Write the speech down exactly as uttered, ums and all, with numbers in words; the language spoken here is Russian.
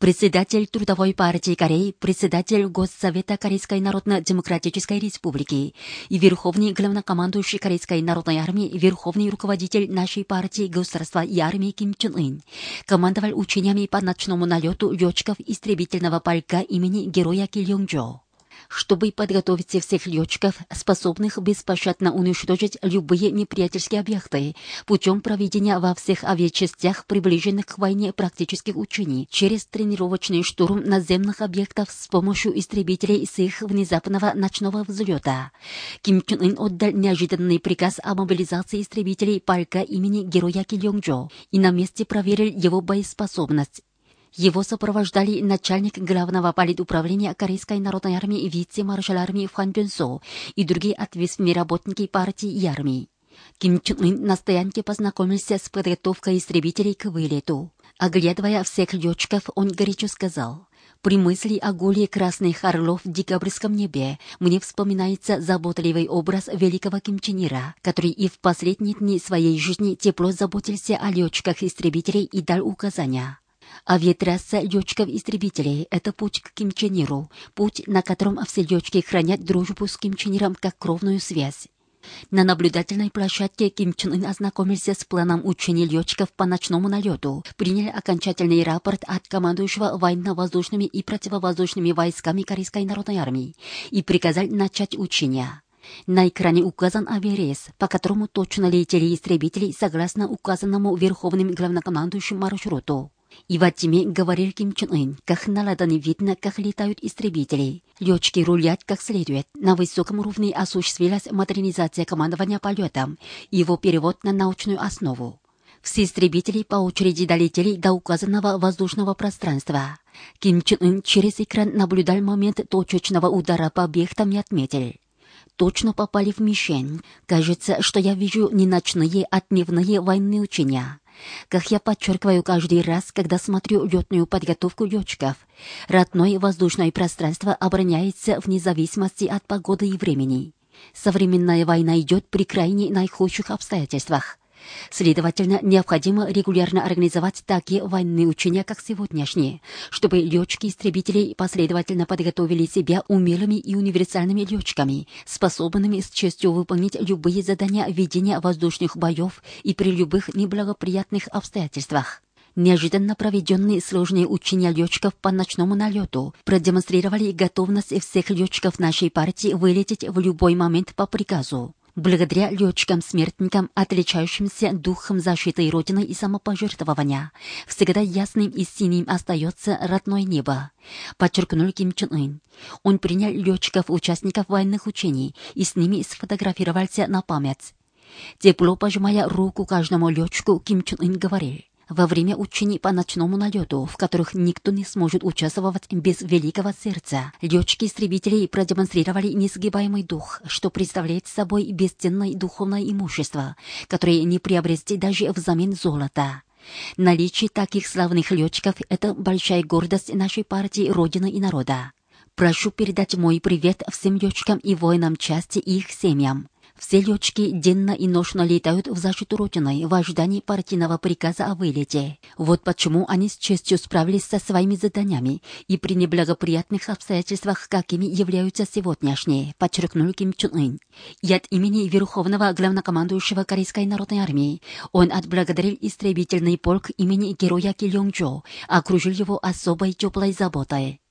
председатель Трудовой партии Кореи, председатель Госсовета Корейской Народно-Демократической Республики и верховный главнокомандующий Корейской Народной Армии, верховный руководитель нашей партии, государства и армии Ким Чен Ын командовал учениями по ночному налету летчиков истребительного полка имени Героя Ким Йонг-чо. Чтобы подготовить всех летчиков, способных беспощадно уничтожить любые неприятельские объекты, путем проведения во всех авиачастях, приближенных к войне, практических учений, через тренировочный штурм наземных объектов с помощью истребителей с их внезапного ночного взлета, Ким Чен Ын отдал неожиданный приказ о мобилизации истребителей полка имени Героя Ким Йонг-чо и на месте проверил его боеспособность. Его сопровождали начальник главного политуправления Корейской народной армии, вице-маршал армии Хван Бён-со и другие ответственные работники партии и армии. Ким Чен Ын на стоянке познакомился с подготовкой истребителей к вылету. Оглядывая всех летчиков, он горячо сказал: «При мысли о гуле красных орлов в декабрьском небе мне вспоминается заботливый образ великого Ким Чен Ира, который и в последние дни своей жизни тепло заботился о летчиках-истребителей и дал указания». Авиатрасса летчиков-истребителей – это путь к Ким Чен Иру, путь, на котором все летчики хранят дружбу с Ким Чен Иром как кровную связь. На наблюдательной площадке Ким Чен Ын ознакомился с планом учения летчиков по ночному налету, принял окончательный рапорт от командующего военно-воздушными и противовоздушными войсками Корейской народной армии и приказал начать учения. На экране указан авиарейс, по которому точно летели истребители согласно указанному верховным главнокомандующим маршруту. И во тьме говорил Ким Чен Ын, как на ладони видно, как летают истребители. Летчики рулят как следует. На высоком уровне осуществилась модернизация командования полетом и его перевод на научную основу. Все истребители по очереди долетели до указанного воздушного пространства. Ким Чен Ын через экран наблюдал момент точечного удара по объектам и отметил: точно попали в мишень. Кажется, что я вижу не ночные, а дневные военные учения. Как я подчеркиваю каждый раз, когда смотрю летную подготовку летчиков, родное воздушное пространство обороняется вне зависимости от погоды и времени. Современная война идет при крайне наихудших обстоятельствах. Следовательно, необходимо регулярно организовать такие военные учения, как сегодняшние, чтобы летчики-истребители последовательно подготовили себя умелыми и универсальными летчиками, способными с честью выполнить любые задания ведения воздушных боев и при любых неблагоприятных обстоятельствах. Неожиданно проведенные сложные учения летчиков по ночному налету продемонстрировали готовность всех летчиков нашей партии вылететь в любой момент по приказу. Благодаря летчикам-смертникам, отличающимся духом защиты Родины и самопожертвования, всегда ясным и синим остается родное небо, подчеркнул Ким Чен Ын. Он принял летчиков-участников военных учений и с ними сфотографировался на память. Тепло пожимая руку каждому летчику, Ким Чен Ын говорил: во время учений по ночному налету, в которых никто не сможет участвовать без великого сердца, летчики-истребители продемонстрировали несгибаемый дух, что представляет собой бесценное духовное имущество, которое не приобрести даже взамен золота. Наличие таких славных летчиков – это большая гордость нашей партии, Родины и народа. Прошу передать мой привет всем летчикам и воинам части и их семьям. Все летчики денно и ночно летают в защиту Родины в ожидании партийного приказа о вылете. Вот почему они с честью справились со своими заданиями и при неблагоприятных обстоятельствах, какими являются сегодняшние, подчеркнул Ким Чен Ын. И от имени Верховного главнокомандующего Корейской народной армии он отблагодарил истребительный полк имени Героя Ким Йонг-чо, окружил его особой теплой заботой.